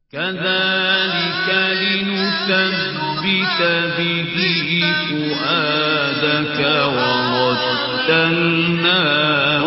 كذلك لنثبت به فؤادك ورتلناه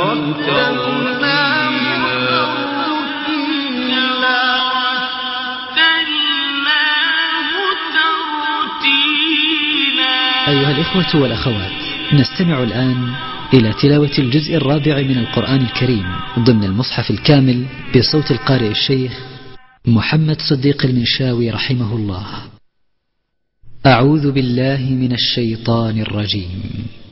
ترتيلا. أيها الإخوة والأخوات، نستمع الآن إلى تلاوة الجزء الرابع من القرآن الكريم ضمن المصحف الكامل بصوت القارئ الشيخ محمد صديق المنشاوي رحمه الله. أعوذ بالله من الشيطان الرجيم.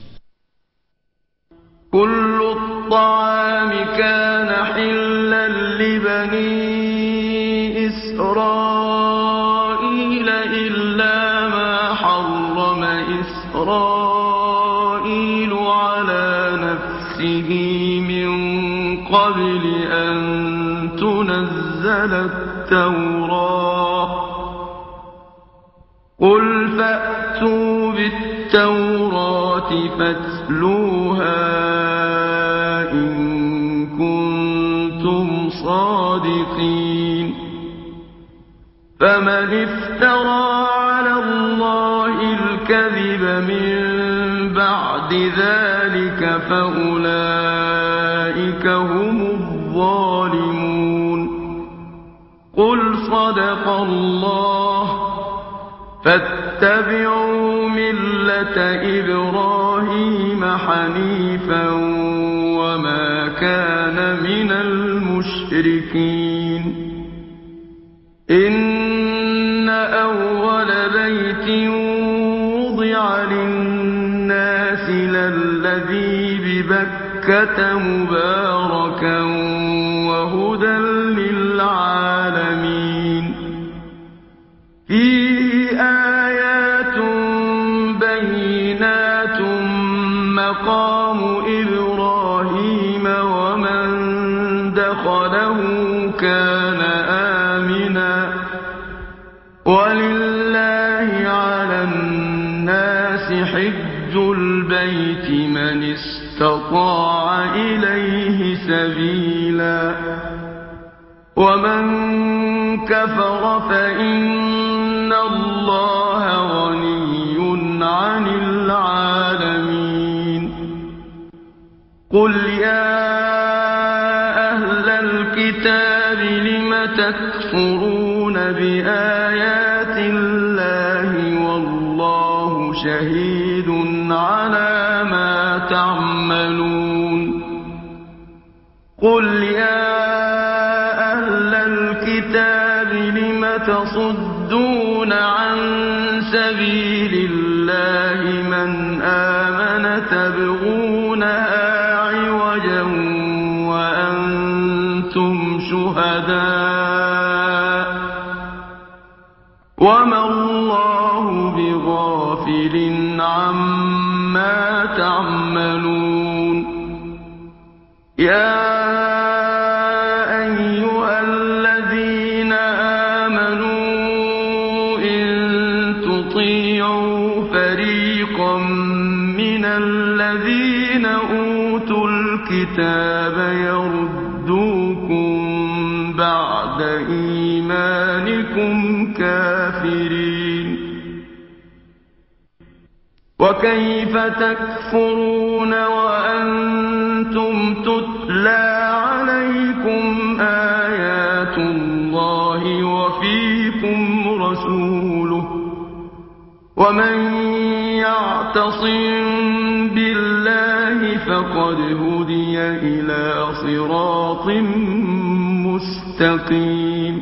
كل الطعام كان حلا لبني إسرائيل إلا ما حرم إسرائيل على نفسه من قبل أن تنزل التوراة. قل فأتوا بالتوراة فاتلوها إن كنتم صادقين. فمن افترى على الله الكذب من بعد ذلك فأولئك هم الظالمون. قل صدق الله فاتبعوا ملة إبراهيم حنيفا وما كان من المشركين. إن أول بيت وضع للناس للذي ببكة مباركا وهدى للعالمين. فيه آيات بينات مقام إبراهيم ومن دخله كان آمنا ولله على الناس حج البيت من استطاع إليه سبيلا ومن كفر فإن الله غني عن العالمين. قل يا أهل الكتاب لم تكفرون بآيات الله والله شهيد على ما تعملون. قل يا أهل الكتاب لم تصدون عن سبيل الله من آمن تبغونها عوجا وأنتم شهداء وما الله بغافل عما تعملون. يا أيها الذين آمنوا إن تطيعوا فريقا من الذين أوتوا الكتاب يردوكم بعد إيمانكم كافرين. وكيف تكفرون وأنتم تتلى عليكم آيات الله وفيكم رسوله ومن يعتصم بالله فقد هدي إلى صراط مستقيم.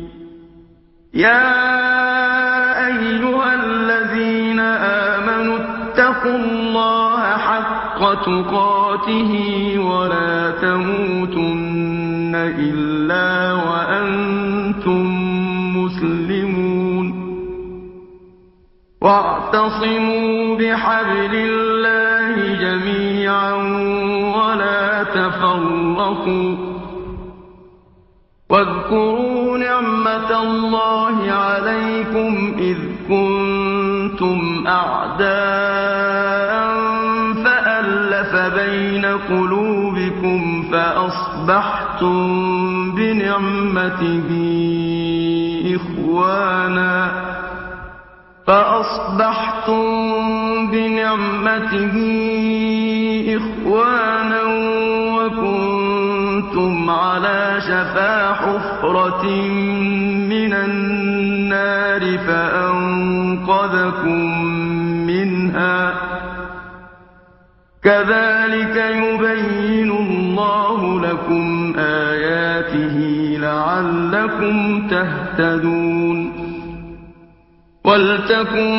يا أيها الذين آمنوا اتقوا الله حق تقاته ولا تموتن إلا وأنتم مسلمون. واعتصموا بحبل الله جميعا ولا تفرقوا. واذكروا نعمة الله عليكم إذ كنتم أعداء فألف بين قلوبكم فأصبحتم بنعمته إخوانا فأصبحتم بنعمته إخوانا وكنتم على شفا حفرة من النار فأنقذكم منها كذلك يبين الله لكم آياته لعلكم تهتدون ولتكن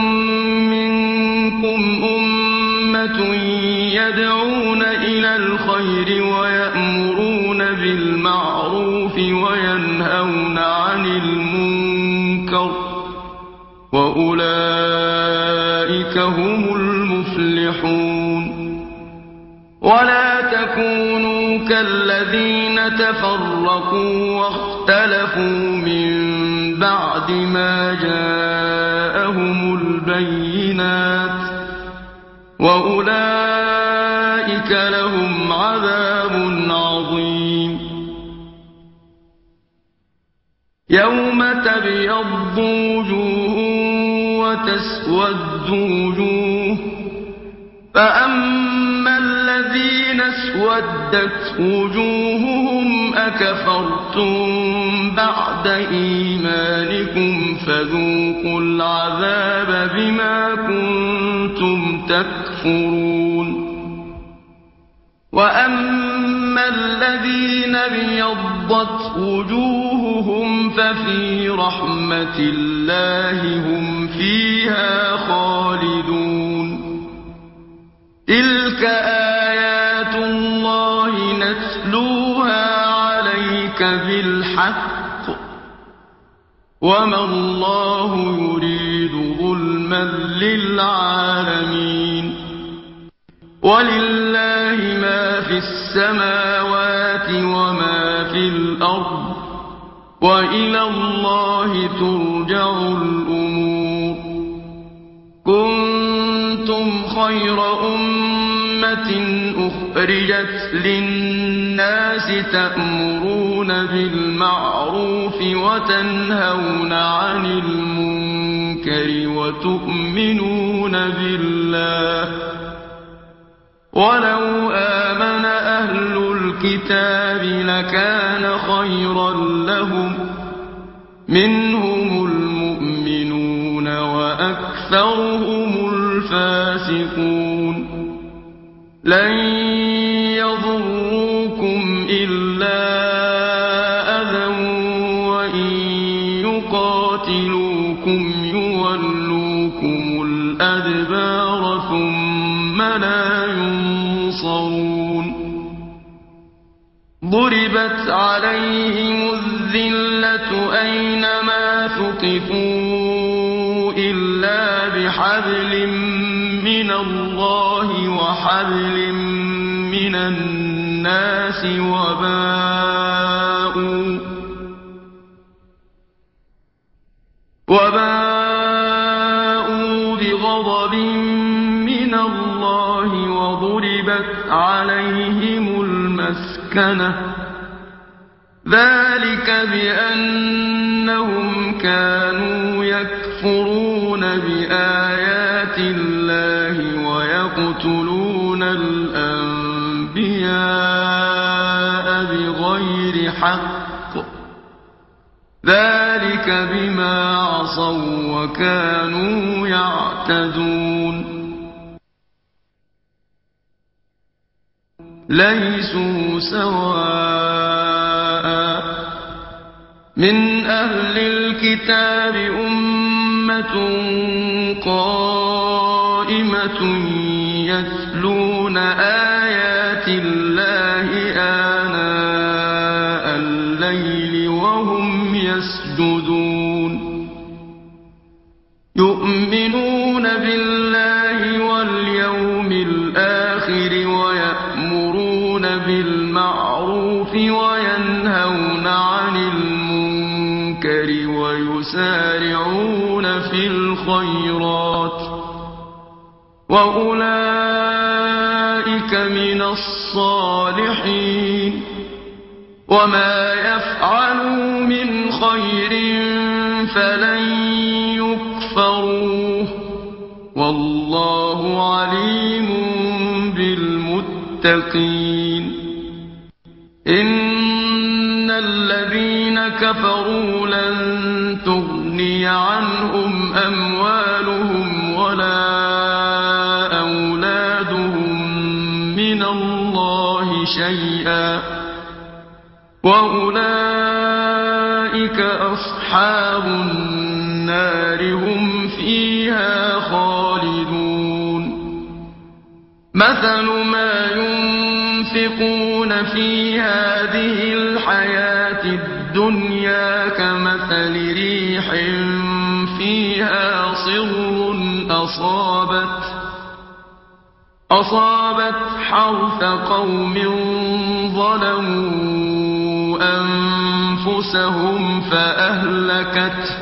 منكم أمة يدعون إلى الخير ويأمرون بالمعروف وينهون عن المنكر وأولئك هم المفلحون ولا تكونوا كالذين تفرقوا واختلفوا من بعد ما جاءهم البينات وأولئك لهم عذاب عظيم يوم تبيض وجوه وتسود وجوه فأما الذين اسودت وجوههم أكفرتم بعد إيمانكم فذوقوا العذاب بما كنتم تكفرون وأما الذين ابيضت وجوههم ففي رحمة الله هم فيها خالدون تلك آيات الله نتلوها عليك بالحق وما الله يريد ظلما للعالمين ولله ما في السماوات وما في الأرض وإلى الله ترجع الأمور كنتم خير أمة أخرجت للناس تأمرون بالمعروف وتنهون عن المنكر وتؤمنون بالله ولو آمن أهل الكتاب لكان خيرا لهم منهم المؤمنون وأكثرهم الفاسقون لن يضروكم إلا أذى وإن يقاتلوكم يولوكم الأدبار ثم لا ينصرون ضربت عليهم الذلة أينما ثقفوا إلا بحبل من الله وحبل من الناس وباءوا بغضب من الله وضربت عليهم المسكنة ذلك بأنهم كانوا يكفرون بآيات الله ويقتلون الأنبياء بغير حق ذلك بما عصوا وكانوا يعتدون ليسوا سواء من أهل الكتاب أمة قائمة يتلون آيات الله آناء الليل وهم يسجدون يؤمنون بالله واليوم الآخر ويأمرون بالمعروف وينهون عن المنكر ويسارعون في الخيرات وأولئك من الصالحين وما يفعلوا من خير فلن يكفروه والله عليم بالمتقين إن الذين كفروا لن تغني عنهم أموالهم ولا أولادهم من الله شيئا وأولئك أصحاب النار هم فيها خالدون مثل ما ينفقون في هذه الحياة الدنيا كمثل ريح فيها صر أصابت حرث قوم ظلموا أنفسهم فأهلكته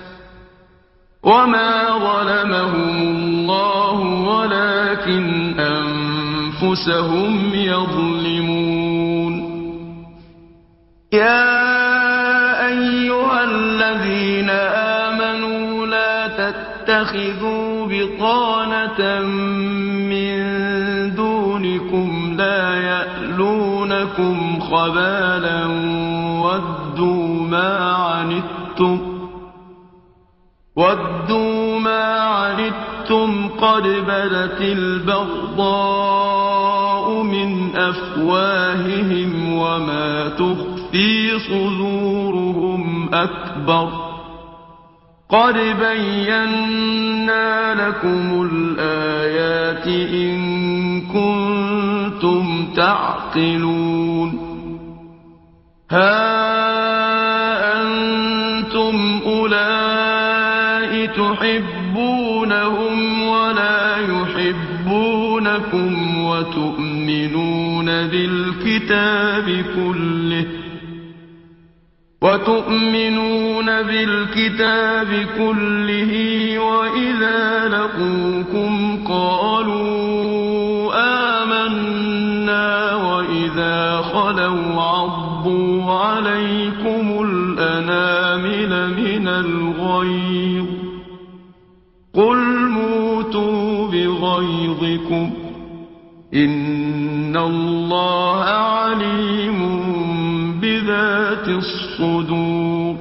وما ظلمهم الله ولكن أنفسهم يظلمون يا أيها الذين آمنوا لا تتخذوا بطانة من دونكم لا يألونكم خبالا ودوا ما عنتم قد بدت البغضاء من أفواههم وما تخفي صدورهم أكبر قد بينا لكم الآيات إن كنتم تعقلون ها أنتم أولئك تحبونهم ولا يحبونكم وتؤمنون بالكتاب كله وإذا لقوكم قالوا آمنا وإذا خلوا عضوا عليكم الأنامل من الغيظ قل موتوا بغيظكم إن الله عليم بذات الصدور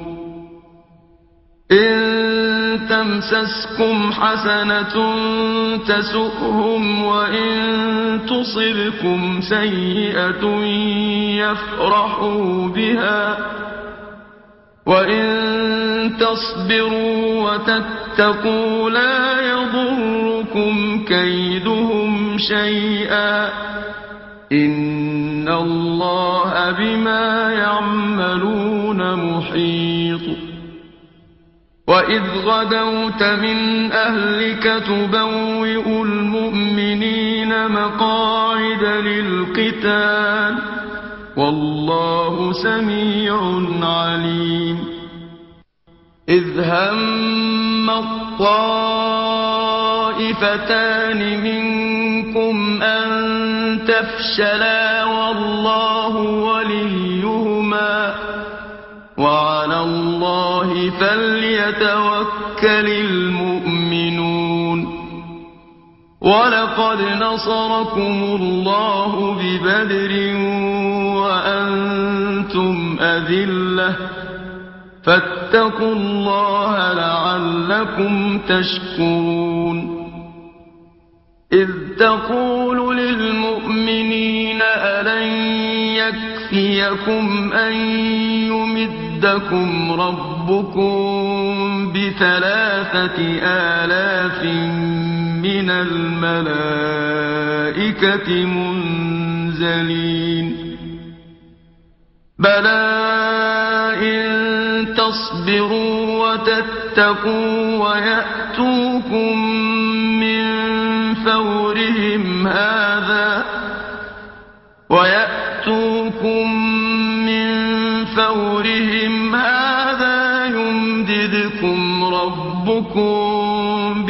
إن تمسسكم حسنة تسؤهم وإن تصبكم سيئة يفرحوا بها وإن تصبروا وتتقوا لا يضركم كيدهم شيئا إن الله بما يعملون محيط وإذ غدوت من أهلك تبوئ المؤمنين مقاعد للقتال والله سميع عليم إذ هم الطائفتان منكم أن تفشلا والله وليهما وعلى الله فليتوكل المؤمنون ولقد نصركم الله ببدر وأنتم أذلة فاتقوا الله لعلكم تشكرون إذ تقول للمؤمنين ألن يكفيكم أن يمدكم ربكم ب3,000 من الملائكة منزلين بلى إن تصبروا وتتقوا ويأتوكم من فورهم هذا يمددكم ربكم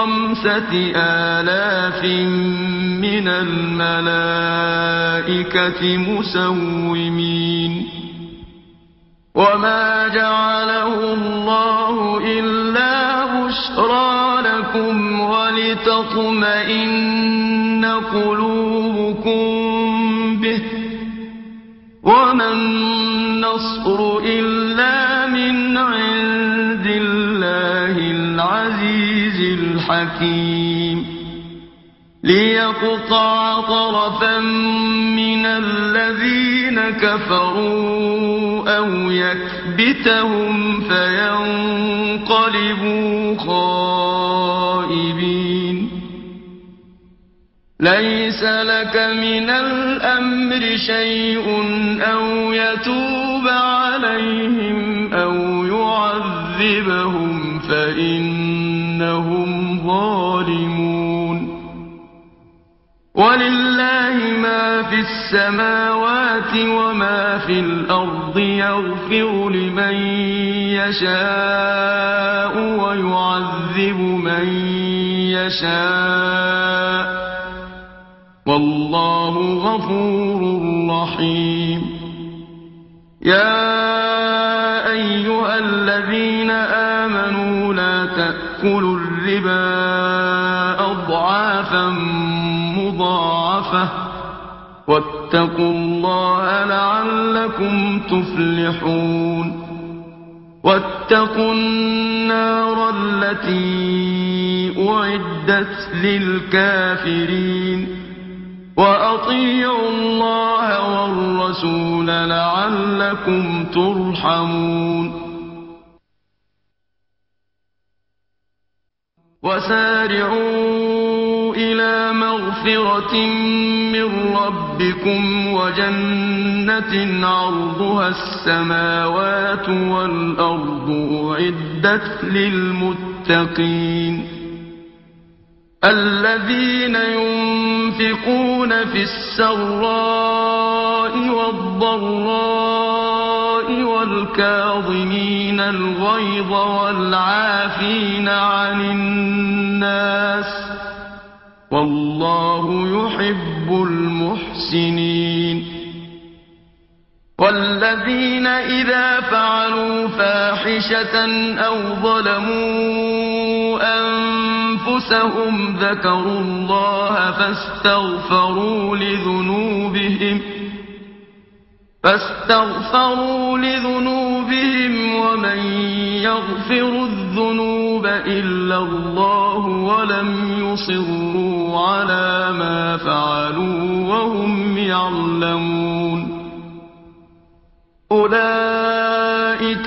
ب5,000 من الملائكة مسومين وما جعله الله إلا بشرى لكم ولتطمئن قلوبكم به وما النصر إلا من عند الله العزيز الحكيم ليقطع طرفا من الذين كفروا أو يكبتهم فينقلبوا خائبين ليس لك من الأمر شيء أو يتوب عليهم أو يعذبهم فإنهم ظالمون ولله ما في السماوات وما في الأرض يغفر لمن يشاء ويعذب من يشاء والله غفور رحيم يا أيها الذين آمنوا لا تأكلوا الربا أضعافا مضاعفة واتقوا الله لعلكم تفلحون واتقوا النار التي أعدت للكافرين وأطيعوا الله والرسول لعلكم ترحمون وسارعوا إلى مغفرة من ربكم وجنة عرضها السماوات والأرض أعدت للمتقين الذين ينفقون في السراء والضراء والكاظمين الغيظ والعافين عن الناس والله يحب المحسنين والذين إذا فعلوا فاحشة أو ظلموا أنفسهم ذكروا الله فاستغفروا لذنوبهم ومن يغفر الذنوب إلا الله ولم يصروا على ما فعلوا وهم يعلمون أولئك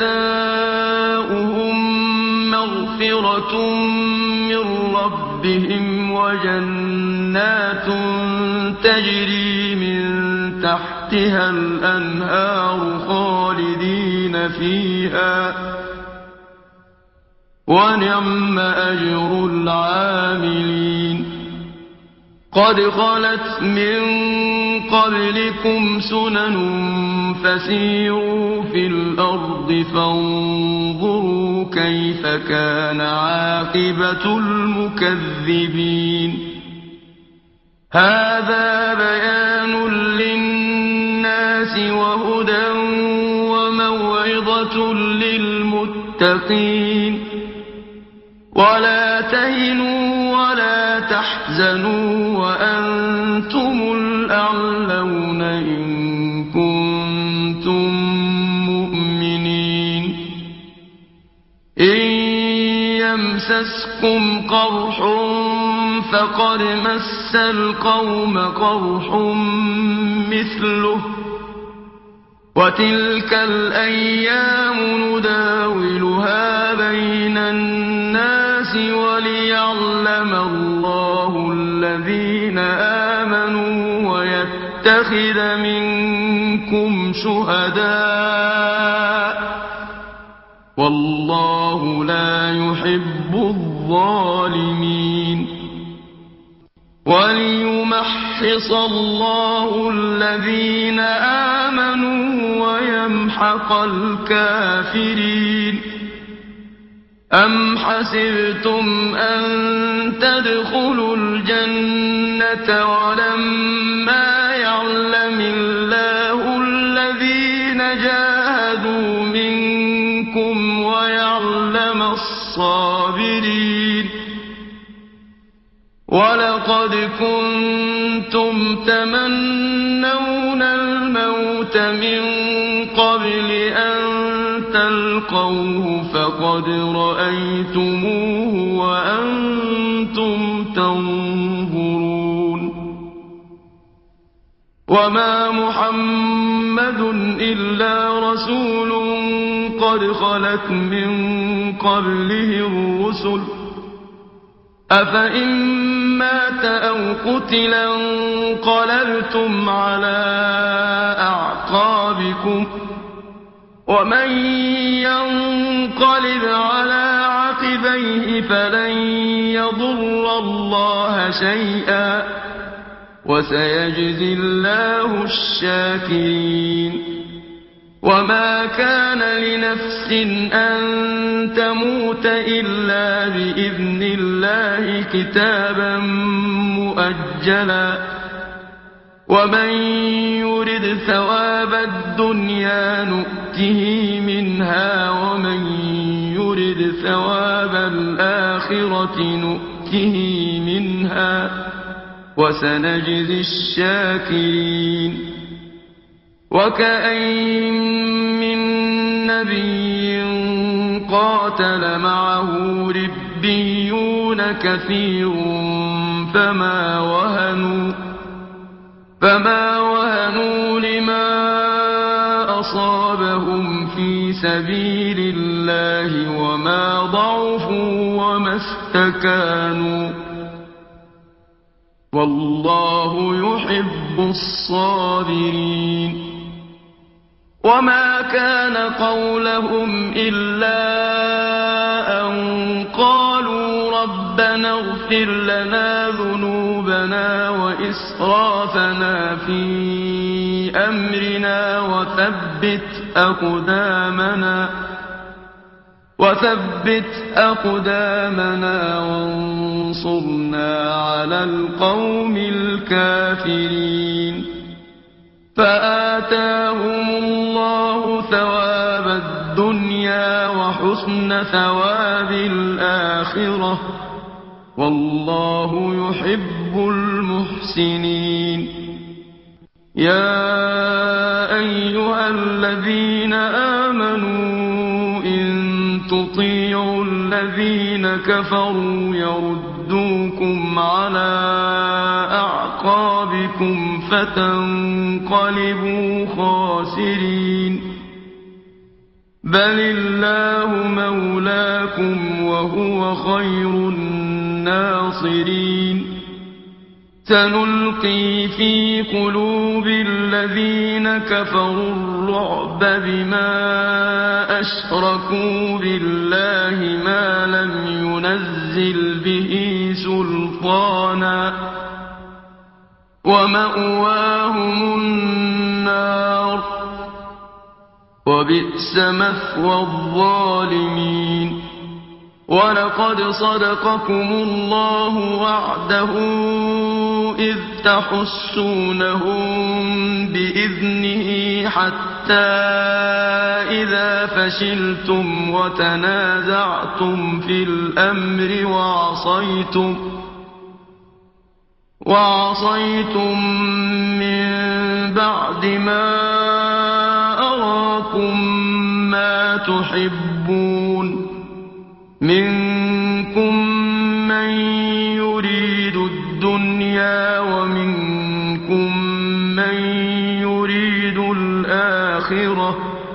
جزاؤهم مغفرة من ربهم وجنات تجري من تحتها الأنهار خالدين فيها ونعم أجر العاملين قد خلت من قبلكم سنن فسيروا في الأرض فانظروا كيف كان عاقبة المكذبين هذا بيان للناس وهدى وموعظة للمتقين ولا تهنوا ولا تحزنوا وأنتم الأعلون إن كنتم مؤمنين إن يمسسكم قرح فقد مس القوم قرح مثله وتلك الأيام نداولها بين الناس وليعلم الله الذين آمنوا ويتخذ منكم شهداء والله لا يحب الظالمين وليمحص الله الذين آمنوا ويمحق الكافرين أم حسبتم أن تدخلوا الجنة ولما يعلم الله الذين جاهدوا منكم ويعلم ويعلم الصابرين ولقد كنتم تمنون الموت من قبل أن تلقوه فقد رأيتموه وأنتم تنظرون وما محمد إلا رسول قد خلت من قبله الرسل أفإن مات أو قتلا انقلبتم على أعقابكم ومن ينقلب على عقبيه فلن يضر الله شيئا وسيجزي الله الشاكرين وما كان لنفس أن تموت إلا بإذن الله كتابا مؤجلا ومن يرد ثواب الدنيا نؤته منها ومن يرد ثواب الآخرة نؤته منها وسنجزي الشاكرين وكأين من نبي قاتل معه ربيون كثير فما وهنوا لما أصابهم في سبيل الله وما ضعفوا وما استكانوا والله يحب الصابرين وما كان قولهم إلا أن قالوا ربنا اغفر لنا ذنوبنا وإسرافنا في أمرنا وثبت أقدامنا وانصرنا على القوم الكافرين فآتاهم الله ثواب الدنيا وحسن ثواب الآخرة والله يحب المحسنين يا أيها الذين آمنوا إن تطيعوا الذين كفروا يردوكم على أعقابكم فتنقلبوا خاسرين بل الله مولاكم وهو خير الناصرين سنلقي في قلوب الذين كفروا الرعب بما أشركوا بالله ما لم ينزل به سلطانا ومأواهم النار وبئس مثوى الظالمين ولقد صدقكم الله وعده إذ تحسونهم بإذنه حتى إذا فشلتم وتنازعتم في الأمر وعصيتم من بعد ما أراكم ما تحبون منكم من يريد الدنيا ومنكم من يريد الآخرة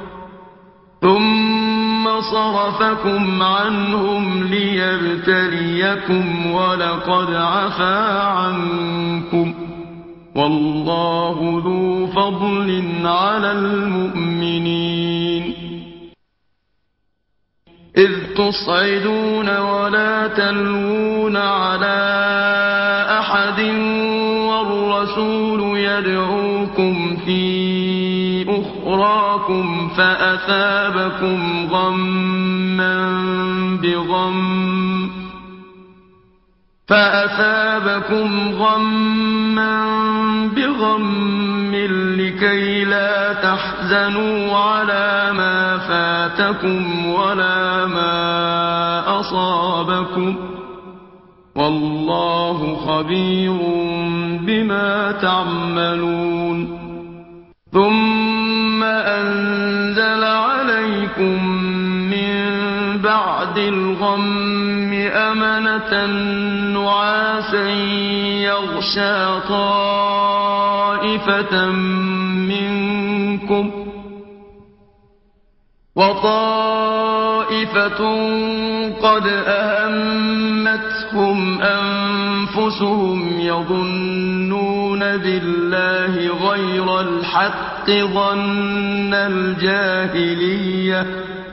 ثم صرفكم عنهم ليبتليكم ولقد عفا عنكم والله ذو فضل على المؤمنين إذ تصعدون ولا تلوون على أحد والرسول يدعوكم في أخراكم فأثابكم غما بغم لكي لا تحزنوا على ما فاتكم ولا ما أصابكم والله خبير بما تعملون ثم أنزل عليكم من بعد الغم أمنة نعاسا يغشى طائفة منكم وطائفة قد أهمتهم أنفسهم يظنون بالله غير الحق ظن الجاهلية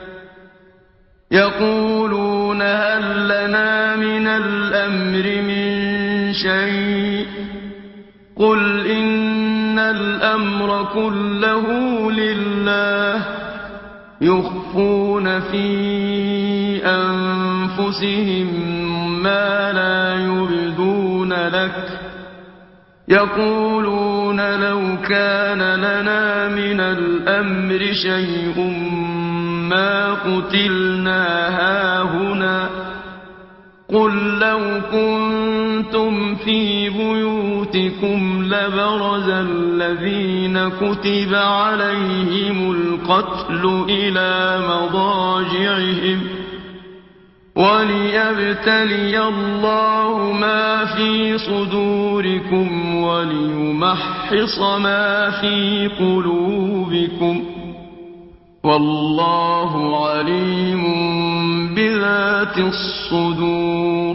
يقولون هل لنا من الأمر من شيء قل إن الأمر كله لله يخفون في أنفسهم ما لا يبدون لك يقولون لو كان لنا من الأمر شيء ما قتلنا هاهنا قل لو كنتم في بيوتكم لبرز الذين كتب عليهم القتل إلى مضاجعهم وليبتلي الله ما في صدوركم وليمحص ما في قلوبكم والله عليم بذات الصدور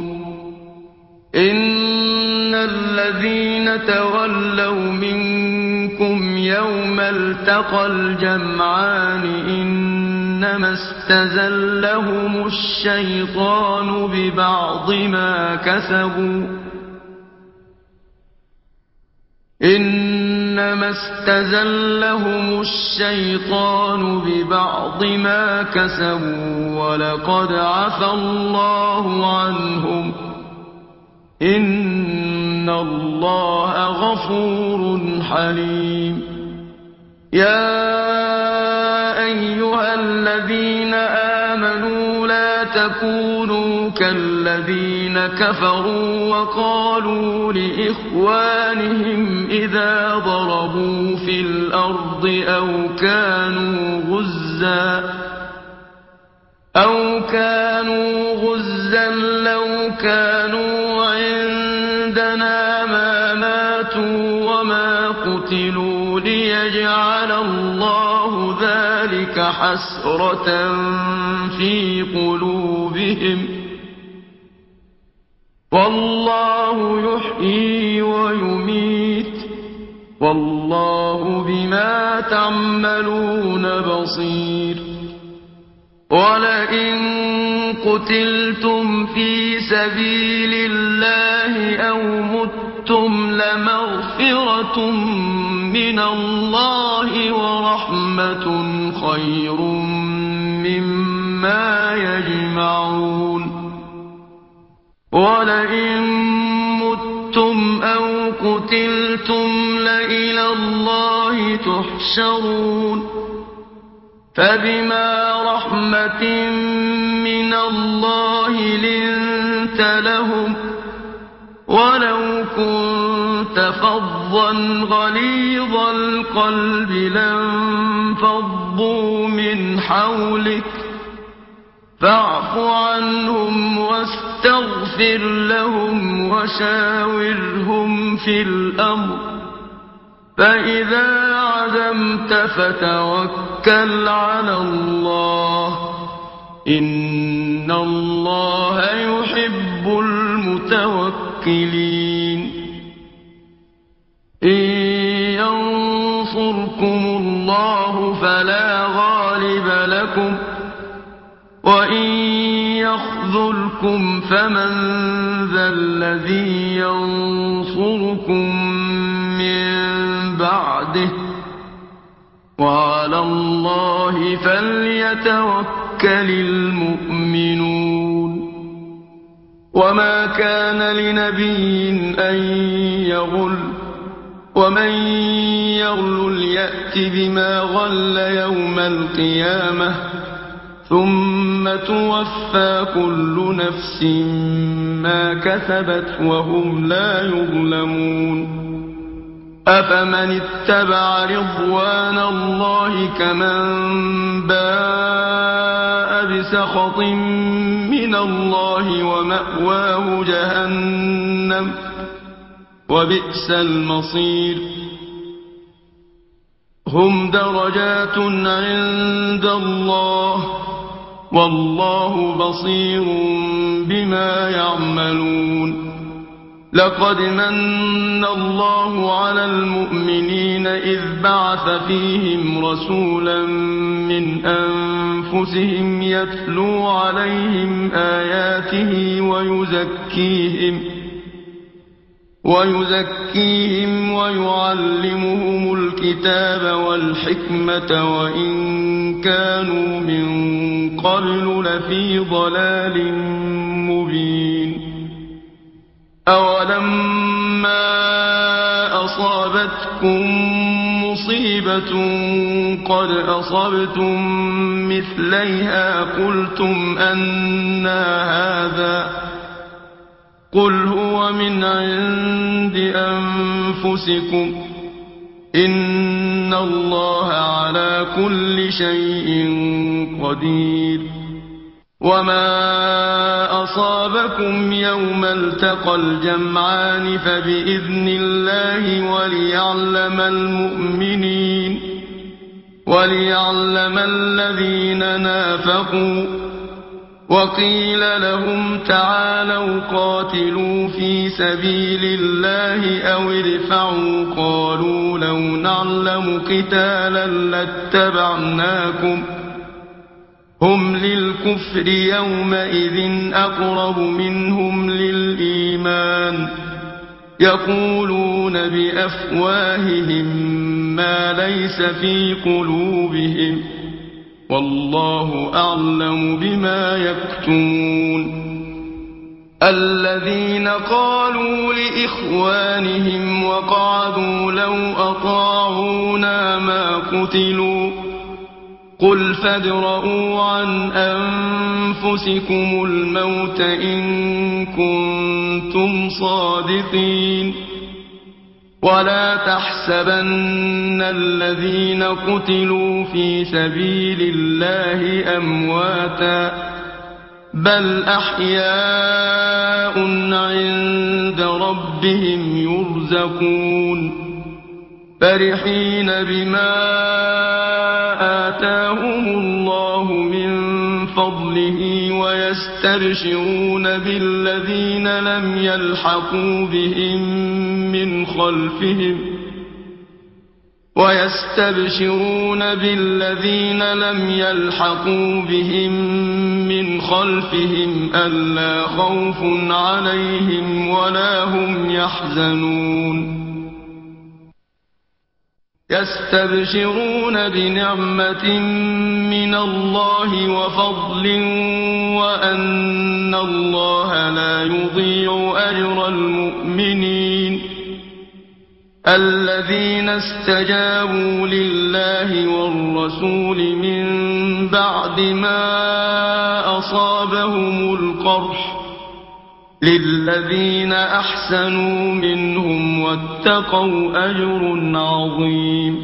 إن الذين تولوا منكم يوم التقى الجمعان إنما استزلهم الشيطان ببعض ما كسبوا إنما استزلهم الشيطان ببعض ما كسبوا ولقد عفى الله عنهم إن الله غفور حليم يا أيها الذين آمنوا لا تكونوا كالذين كفروا وقالوا لإخوانهم إذا ضربوا في الأرض أو كانوا غزا لو كانوا عندنا ما ماتوا وما قتلوا ليجعل الله ذلك حسرة في قلوبهم والله يحيي ويميت والله بما تعملون بصير ولئن قتلتم في سبيل الله أو متم لمغفرة من الله ورحمة خير مما يجمعون ولئن متم أو قتلتم لإلى الله تحشرون فبما رحمة من الله لنت لهم ولو كنت فظا غليظ القلب لانفضوا من حولك فاعف عنهم واستغفر لهم وشاورهم في الأمر فإذا عزمت فتوكل على الله إن الله يحب المتوكلين إن ينصركم الله فلا غالب لكم وإن يخذلكم فمن ذا الذي ينصركم من بعده وعلى الله فليتوكل المؤمنون وما كان لنبي أن يغل ومن يغل يأت بما غل يوم القيامة ثم توفى كل نفس ما كسبت وهم لا يظلمون أفمن اتبع رضوان الله كمن باء بسخط من الله ومأواه جهنم وبئس المصير هم درجات عند الله والله بصير بما يعملون لقد من الله على المؤمنين إذ بعث فيهم رسولا من أنفسهم يتلو عليهم آياته ويزكيهم ويعلمهم الكتاب والحكمة وإن كانوا من قبل لفي ضلال مبين أولما أصابتكم مصيبة قد أصبتم مثليها قلتم أنى هذا قل هو من عند أنفسكم إن الله على كل شيء قدير وما أصابكم يوم التقى الجمعان فبإذن الله وليعلم الذين نافقوا وقيل لهم تعالوا قاتلوا في سبيل الله أو ادفعوا قالوا لو نعلم قتالا لاتبعناكم هم للكفر يومئذ أقرب منهم للإيمان يقولون بأفواههم ما ليس في قلوبهم والله أعلم بما يكتمون الذين قالوا لإخوانهم وقعدوا لو أطاعونا ما قتلوا قل فادرءوا عن أنفسكم الموت إن كنتم صادقين ولا تحسبن الذين قتلوا في سبيل الله أمواتا بل أحياء عند ربهم يرزقون فرحين بما آتاهم الله من فضله ويستبشرون بالذين لم يلحقوا بهم من خلفهم ألا خوف عليهم ولا هم يحزنون يستبشرون بنعمة من الله وفضل وأن الله لا يضيع أجر المؤمنين الذين استجابوا لله والرسول من بعد ما أصابهم القرح للذين أحسنوا منهم واتقوا أجر عظيم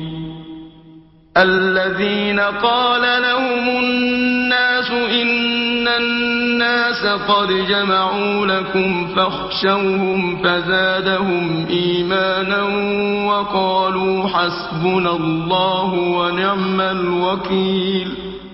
الذين قال لهم الناس إن الناس قد جمعوا لكم فاخشوهم فزادهم إيمانا وقالوا حسبنا الله ونعم الوكيل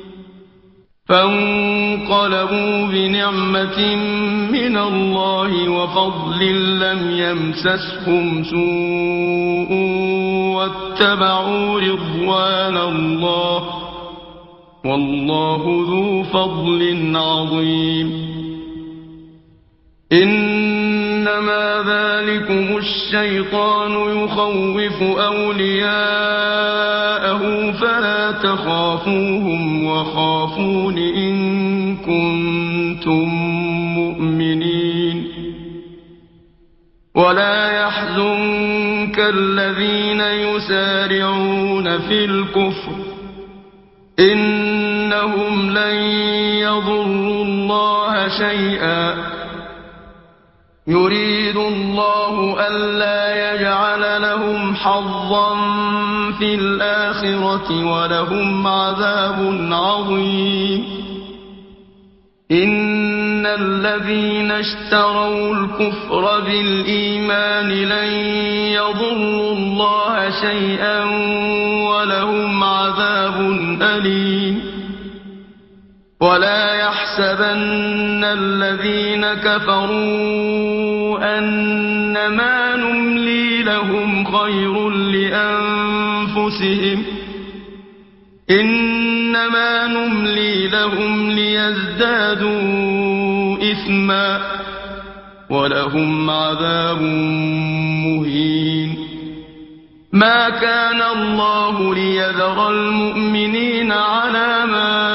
فانقلبوا بنعمة من الله وفضل لم يمسسهم سوء واتبعوا رضوان الله والله ذو فضل عظيم إنما ذلكم الشيطان يخوف أولياءه فلا تخافوهم وخافون إن كنتم مؤمنين ولا يحزنك الذين يسارعون في الكفر إنهم لن يضروا الله شيئا يريد الله ألا يجعل لهم حظا في الآخرة ولهم عذاب عظيم إن الذين اشتروا الكفر بالإيمان لن يضروا الله شيئا ولهم عذاب أليم ولا يحسبن الذين كفروا أنما نملي لهم خير لأنفسهم إنما نملي لهم ليزدادوا إثما ولهم عذاب مهين ما كان الله ليذر المؤمنين على ما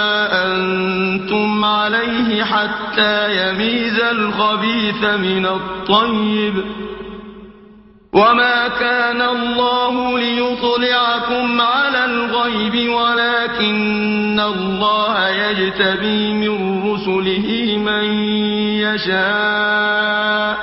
أنتم عليه حتى يميز الخبيث من الطيب وما كان الله ليطلعكم على الغيب ولكن الله يجتبي من رسله من يشاء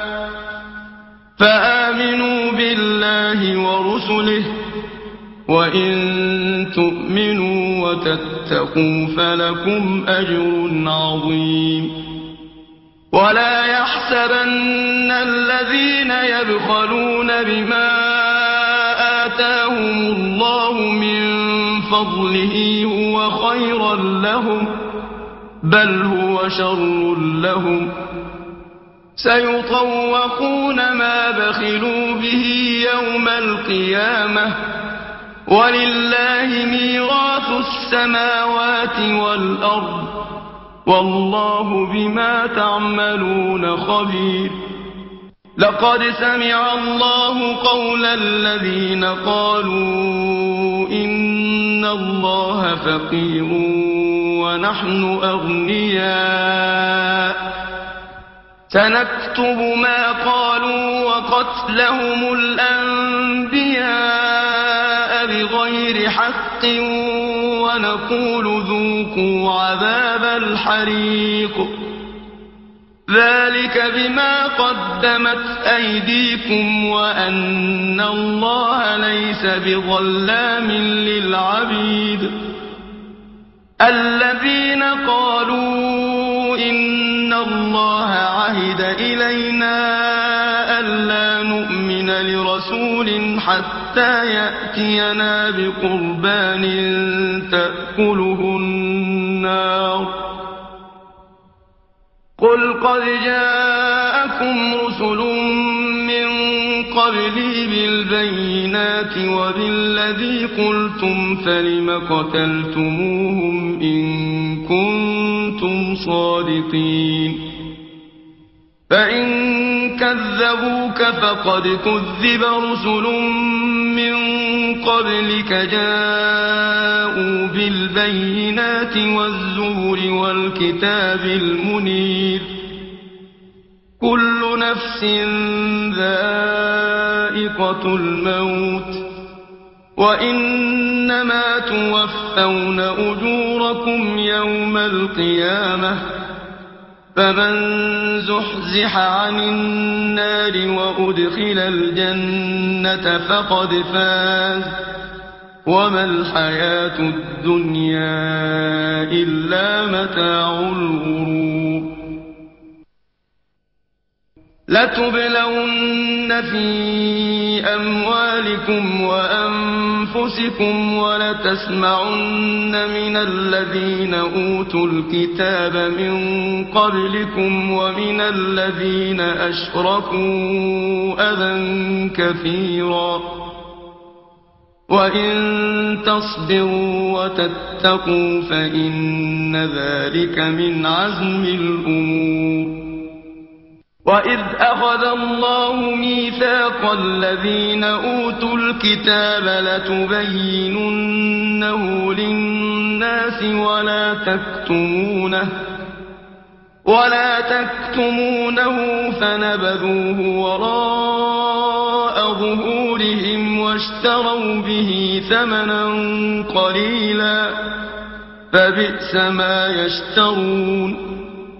فآمنوا بالله ورسله وإن تؤمنوا وتتقوا فلكم أجر عظيم ولا يحسبن الذين يبخلون بما آتاهم الله من فضله هو خيرا لهم بل هو شر لهم سيطوقون ما بخلوا به يوم القيامة ولله ميراث السماوات والأرض والله بما تعملون خبير لقد سمع الله قول الذين قالوا إن الله فقير ونحن أغنياء سنكتب ما قالوا وقتلهم الأنبياء بغير حق ونقول ذوقوا عذاب الحريق ذلك بما قدمت أيديكم وأن الله ليس بظلام للعبيد الذين قالوا إن الله عهد إلينا ألا نؤمن لرسول حتى يأتينا بقربان تأكله النار قل قد جاءكم رسل من قبلي بالبينات وبالذي قلتم فلم قتلتموهم إن كنتم صادقين فإن كذبوك فقد كذب رسل من قبلك جاءوا بالبينات والزبر والكتاب المنير كل نفس ذائقة الموت وإنما توفون أجوركم يوم القيامة فمن زحزح عن النار وأدخل الجنة فقد فاز وما الحياة الدنيا إلا متاع الغرور لتبلون في أموالكم وأنفسكم ولتسمعن من الذين أوتوا الكتاب من قبلكم ومن الذين أشركوا أذى كثيرا وإن تصبروا وتتقوا فإن ذلك من عزم الأمور وإذ أخذ الله ميثاق الذين أوتوا الكتاب لتبيننه للناس ولا تكتمونه فنبذوه وراء ظهورهم واشتروا به ثمنا قليلا فبئس ما يشترون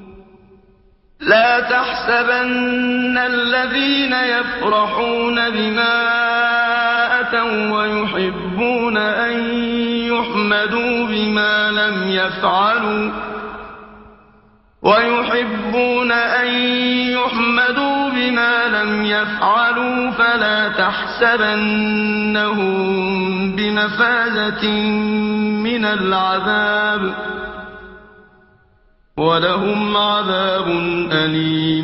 لا تحسبن الذين يفرحون بما أتوا ويحبون أن يحمدوا بما لم يفعلوا فلا تحسبنهم بمفازة من العذاب ولهم عذاب أليم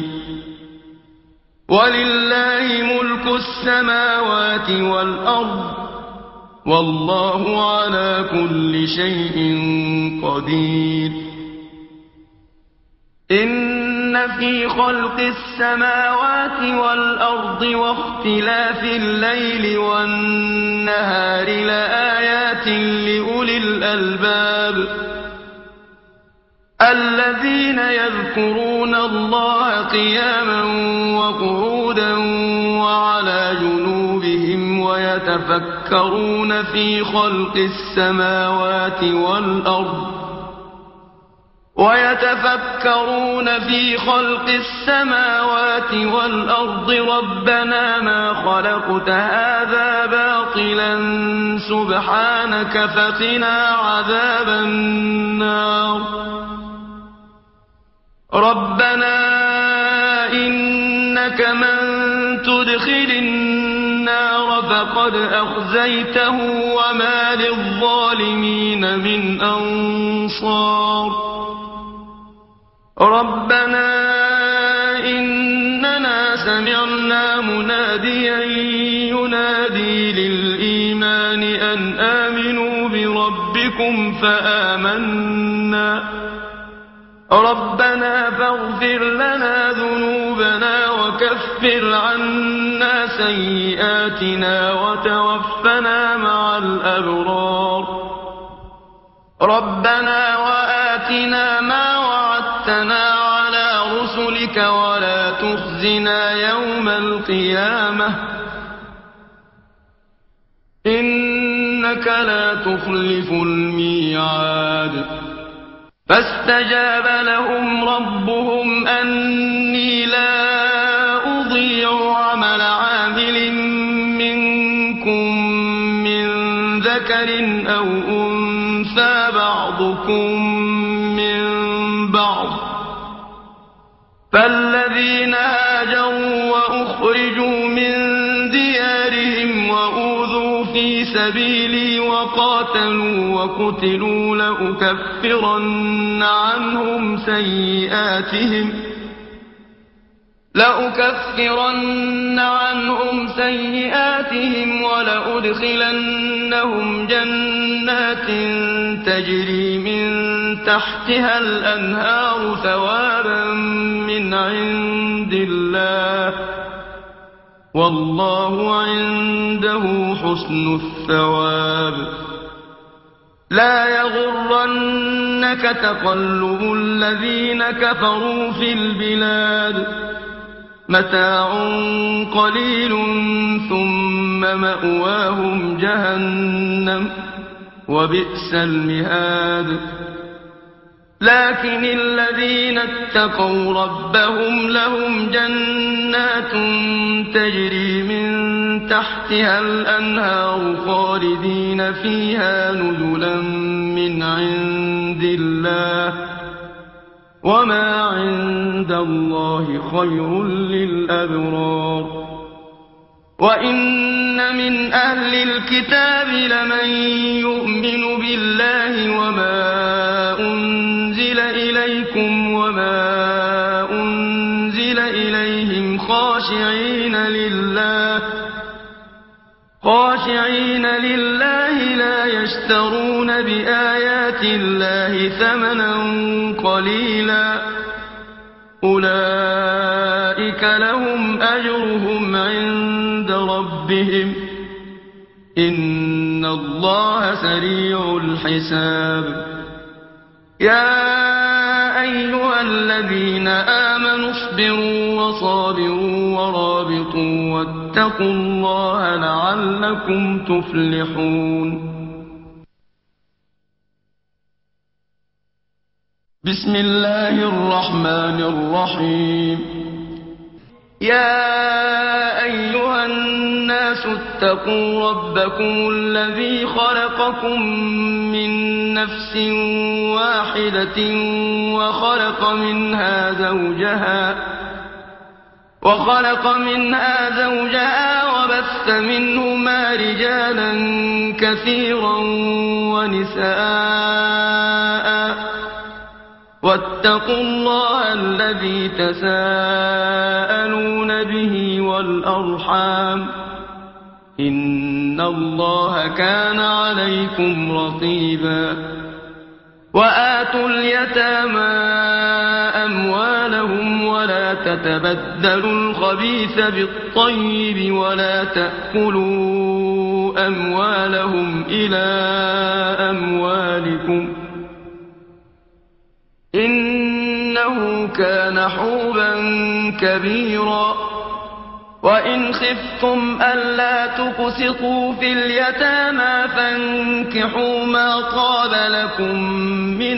ولله ملك السماوات والأرض والله على كل شيء قدير إن في خلق السماوات والأرض واختلاف الليل والنهار لآيات لأولي الألباب الذين يذكرون الله قياما وقعودا وعلى جنوبهم ويتفكرون في خلق السماوات والأرض ربنا ما خلقت هذا باطلا سبحانك فقنا عذاب النار ربنا إنك من تدخل النار فقد أخزيته وما للظالمين من أنصار ربنا إننا سمعنا مناديا ينادي للإيمان أن آمنوا بربكم فآمنا ربنا فاغفر لنا ذنوبنا وكفر عنا سيئاتنا وتوفنا مع الأبرار ربنا وآتنا ما وعدتنا على رسلك ولا تخزنا يوم القيامة إنك لا تخلف الميعاد فاستجاب لهم ربهم أني لا أضيع عمل عامل منكم من ذكر أو أنثى بعضكم من بعض فالذين هاجروا وأخرجوا من ديارهم وأوذوا في سبيلي وقاتلوا وقتلوا لأكفرن عنهم سيئاتهم ولأدخلنهم جنات تجري من تحتها الأنهار ثوابا من عند الله والله عنده حسن الثواب لا يغرنك تقلب الذين كفروا في البلاد متاع قليل ثم مأواهم جهنم وبئس المهاد لكن الذين اتقوا ربهم لهم جنات تجري من تحتها الأنهار خالدين فيها نزلا من عند الله وما عند الله خير للأبرار وإن من أهل الكتاب لمن يؤمن بالله وما أنزل إليكم وما أنزل إليهم خاشعين لله لا يشترون بآيات الله ثمنا قليلا أولئك لهم أجرهم عند ربهم إن الله سريع الحساب يا أيها الذين آمنوا اصبروا وصابروا ورابطوا واتقوا الله لعلكم تفلحون بسم الله الرحمن الرحيم يا أيها الناس اتقوا ربكم الذي خلقكم من نفس واحدة وخلق منها زوجها وبث منهما رجالا كثيرا ونساء واتقوا الله الذي تساءلون به والأرحام إن الله كان عليكم رقيبا وآتوا اليتامى أموالهم ولا تتبدلوا الخبيث بالطيب ولا تأكلوا أموالهم إلى أموالكم إنه كان حوبا كبيرا وإن خفتم ألا تقسطوا في اليتامى فانكحوا ما طاب لكم من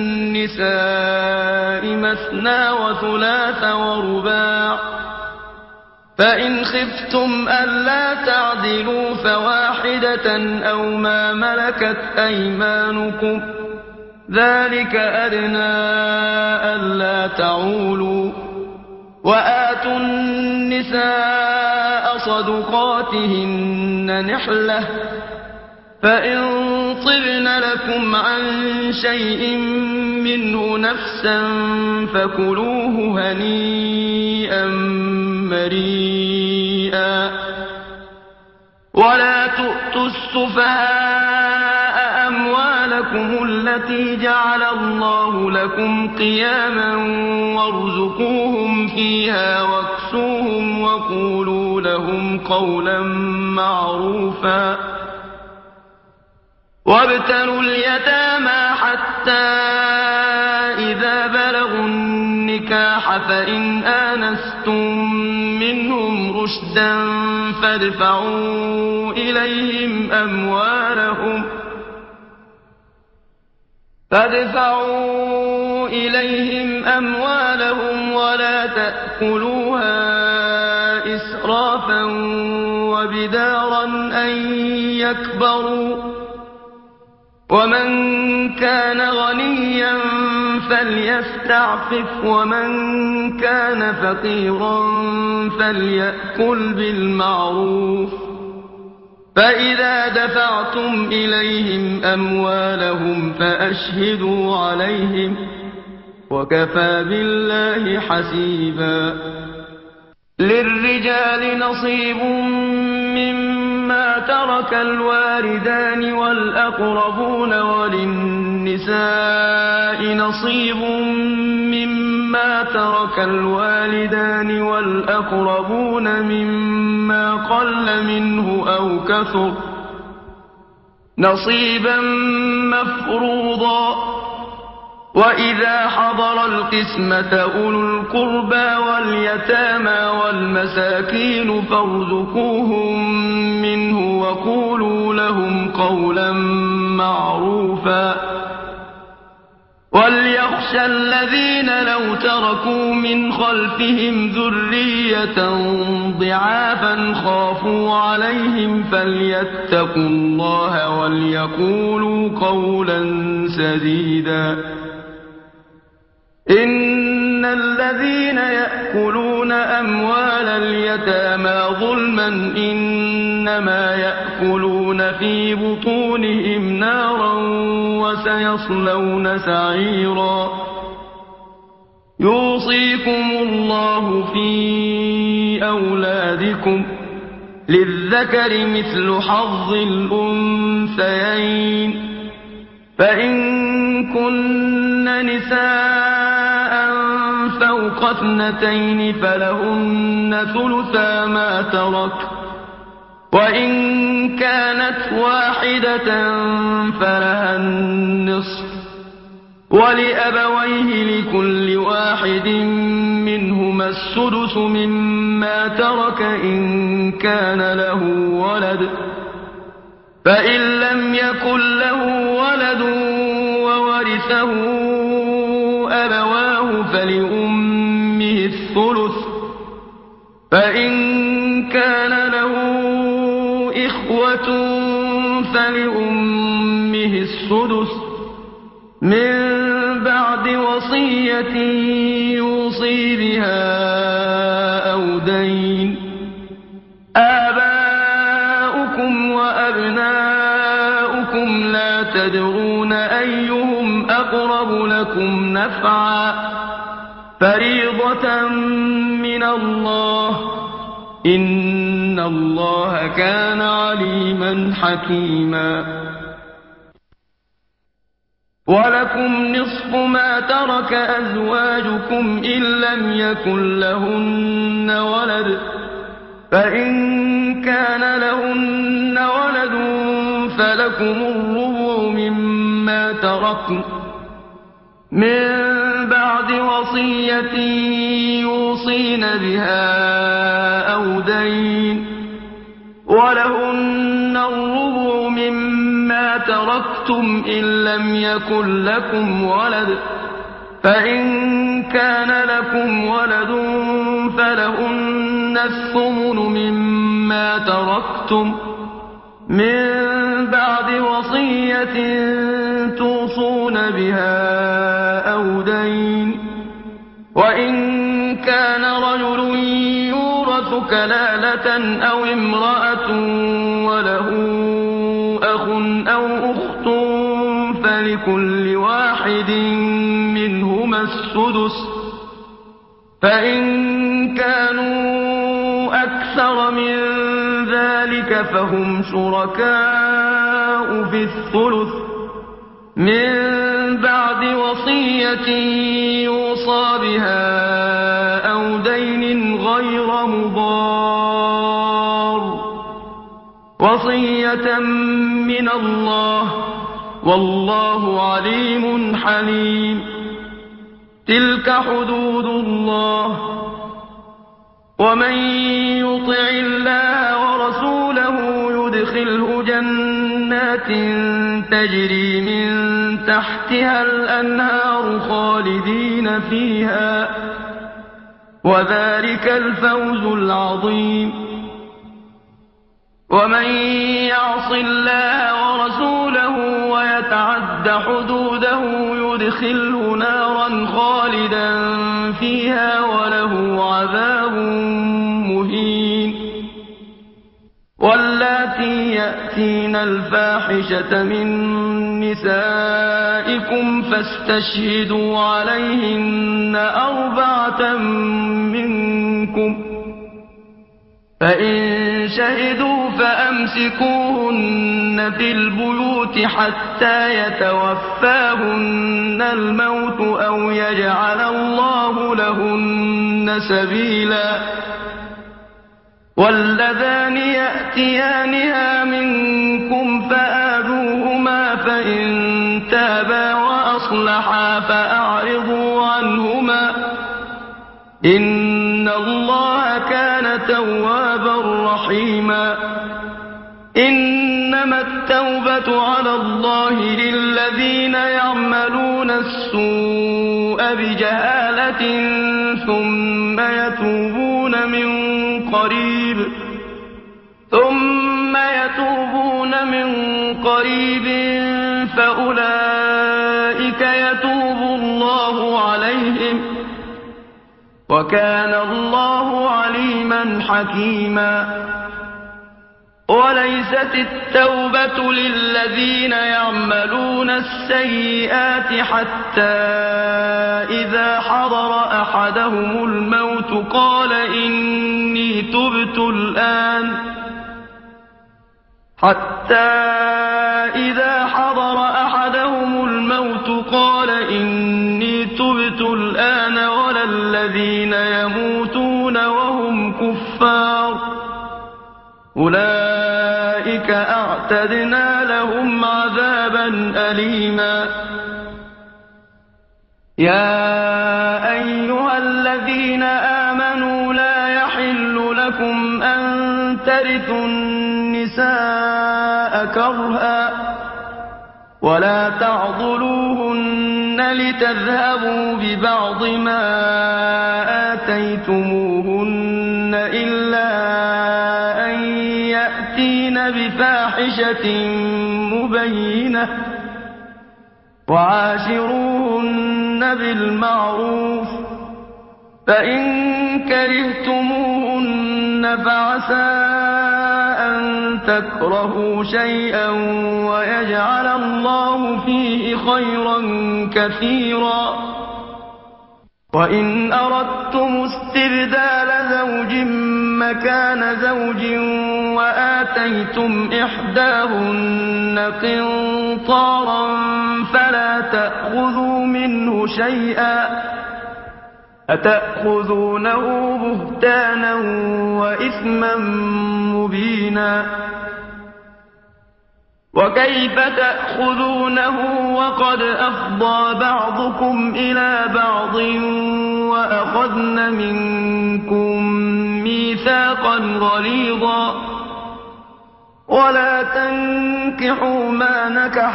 النساء مثنى وثلاث ورباع فإن خفتم ألا تعدلوا فواحدة أو ما ملكت أيمانكم ذلك أدنى ألا تعولوا وآتوا النساء صدقاتهن نحلة فإن طبن لكم عن شيء منه نفسا فكلوه هنيئا مريئا ولا تؤتوا السفهاء أموالكم التي جعل الله لكم قياما وارزقوهم فيها واكسوهم وقولوا لهم قولا معروفا وابتلوا اليتامى حتى إذا بلغوا النكاح فإن آنستم منهم رشدا فادفعوا إليهم أموالهم ولا تأكلوها إسرافا وبدارا أن يكبروا ومن كان غنيا فليستعفف ومن كان فقيرا فليأكل بالمعروف فإذا دفعتم إليهم أموالهم فأشهدوا عليهم وكفى بالله حسيبا للرجال نصيب مما ترك الوالدان والأقربون وللنساء نصيب مما ترك الوالدان والأقربون مما قل منه أو كثر نصيبا مفروضا وإذا حضر القسمة أولو القربى واليتامى والمساكين فارزقوهم منه وقولوا لهم قولا معروفا وليخشى الذين لو تركوا من خلفهم ذرية ضعافا خافوا عليهم فليتقوا الله وليقولوا قولا سديدا إن الذين يأكلون أموال اليتامى ظلما إنما يأكلون في بطونهم نارا وسيصلون سعيرا يوصيكم الله في أولادكم للذكر مثل حظ الأنثيين فإن كن نساء فوق اثنتين فلهن ثلثا ما ترك وإن كانت واحدة فلها النصف ولأبويه لكل واحد منهما السدس مما ترك إن كان له ولد فإن لم يكن له ولد وورثه فلأمه الثلث فإن كان له إخوة فلأمه السدس من بعد وصية يوصي بها أو دين. آباؤكم وأبناؤكم لا تدرون أيهم أقرب لكم نفعا فريضة من الله إن الله كان عليما حكيما. ولكم نصف ما ترك أزواجكم إن لم يكن لهن ولد فإن كان لهن ولد فلكم الربع مما تركن من بعد وصية يوصين بها أو دين. ولهن الربع مما تركتم إن لم يكن لكم ولد فإن كان لكم ولد فلهن الثمن مما تركتم من بعد وصية توصون بها أو دين. وإن كان رجل يورث كلالة أو امرأة وله أخ أو أخت فلكل واحد منهما السدس فإن كانوا أكثر من ذلك فهم شركاء في الثلث من بعد وصية يوصى بها أو دين غير مضار وصية من الله والله عليم حليم. تلك حدود الله ومن يطع الله ورسوله يدخله جنات تجري من تحتها الأنهار خالدين فيها وذلك الفوز العظيم. ومن يعص الله ورسوله ويتعد حدوده يدخله نارا خالدا فيها وله عذاب مهين. واللاتي يأتين الفاحشة من نسائكم فاستشهدوا عليهن 4 منكم فإن شهدوا فأمسكوهن في البيوت حتى يتوفاهن الموت أو يجعل الله لهن سبيلا. واللذان يأتيانها منكم فآذوهما فإن تابا وأصلحا فأعرضوا عنهما إن الله كان توابا رحيما. إنما التوبة على الله للذين يعملون السوء بجهالة ثم يتوبون من قريب فأولئك يتوب الله عليهم وكان الله عليما حكيما. وليست التوبة للذين يعملون السيئات حتى إذا حضر أحدهم الموت قال إني تبت الآن ولا الذين يموتون وهم كفار أولئك أعتدنا لهم عذابا أليما. يا أيها الذين آمنوا لا يحل لكم أن ترثوا النساء كرها ولا تعضلوهن لتذهبوا ببعض ما آتيتموهن إلا أن يأتين بفاحشة مبينة وعاشروهن بالمعروف فإن كرهتموهن فعسى أن تكرهوا شيئا ويجعل الله فيه خيرا كثيرا وإن أردتم استبدال زوج مكان زوج وآتيتم إحداهن قنطارا فلا تأخذوا منه شيئا أتأخذونه بهتانا وإثما مبينا وكيف تأخذونه وقد أفضى بعضكم إلى بعض وأخذن منكم ميثاقا غليظا ولا تنكحوا ما نكح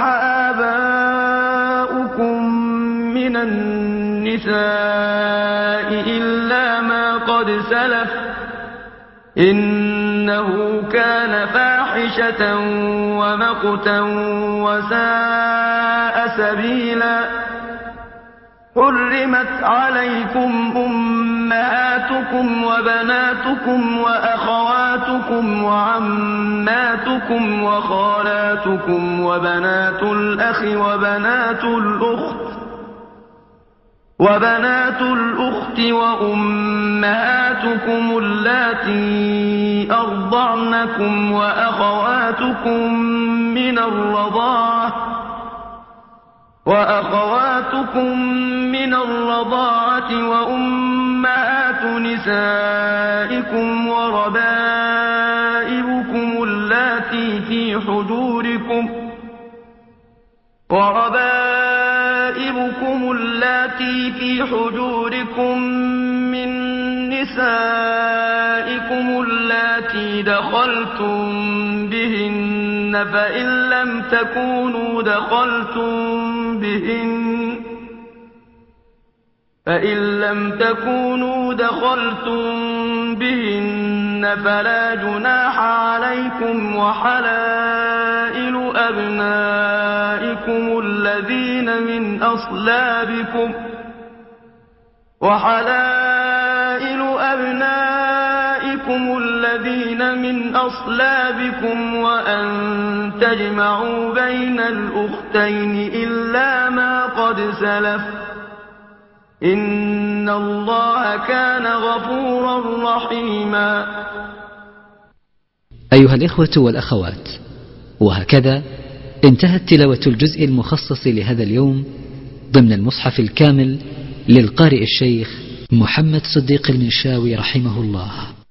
آباؤكم من النساء إلا ما قد سلف إنه كان فاحشة ومقتا وساء سبيلا حرمت عليكم أمهاتكم وبناتكم وأخواتكم وعماتكم وخالاتكم وبنات الأخ وبنات الأخت وأمهاتكم اللاتي أرضعنكم وأخواتكم من الرضاعة وأمهات نسائكم وربائبكم اللاتي في حجوركم من نسائكم اللاتي دخلتم بهن فإن لم تكونوا دخلتم بهن فلا جناح عليكم وحلائل أبنائكم الذين من أصلابكم وأن تجمعوا بين الأختين إلا ما قد سلف إن الله كان غفورا رحيما. أيها الإخوة والأخوات، وهكذا انتهت تلاوة الجزء المخصص لهذا اليوم ضمن المصحف الكامل للقارئ الشيخ محمد صديق المنشاوي رحمه الله.